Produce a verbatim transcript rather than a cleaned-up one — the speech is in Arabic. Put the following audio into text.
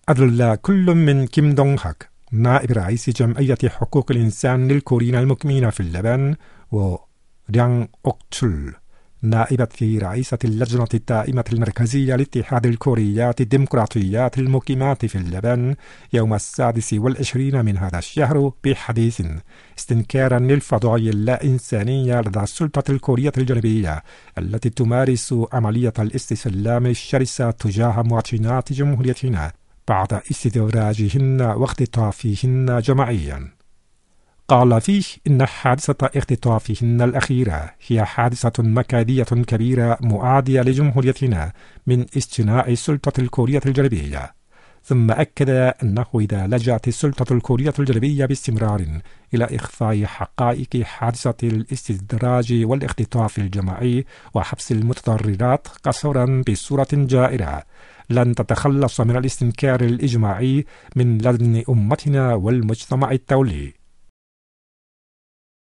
أدلى كل من كيم دونغ هاك نائب رئيس جمعية حقوق الإنسان للكوريين المقيمين في اليابان، وريانغ أوك تشول نائبة رئيسة اللجنة الدائمة المركزية لاتحاد الكوريات الديمقراطيات المقيمات في اليابان يوم السادس والعشرين من هذا الشهر بحديث استنكارا للفظائع اللا إنسانية لدى السلطة الكورية الجنوبية التي تمارس عملية الاستسلام الشرسة تجاه مواطنات جمهوريتنا بعد استدراجهن واختطافهن جماعيا. قال فيه إن حادثة اختطافهن الأخيرة هي حادثة مكيدية كبيرة معادية لجمهوريتنا من اصطناع السلطة الكورية الجنوبية، ثم أكد أنه إذا لجأت السلطة الكورية الجنوبية باستمرار إلى إخفاء حقائق حادثة الاستدراج والاختطاف الجماعي وحبس المتضررات قصرا بصورة جائرة، لن تتخلص من الاستنكار الإجماعي من لدن أمتنا والمجتمع الدولي.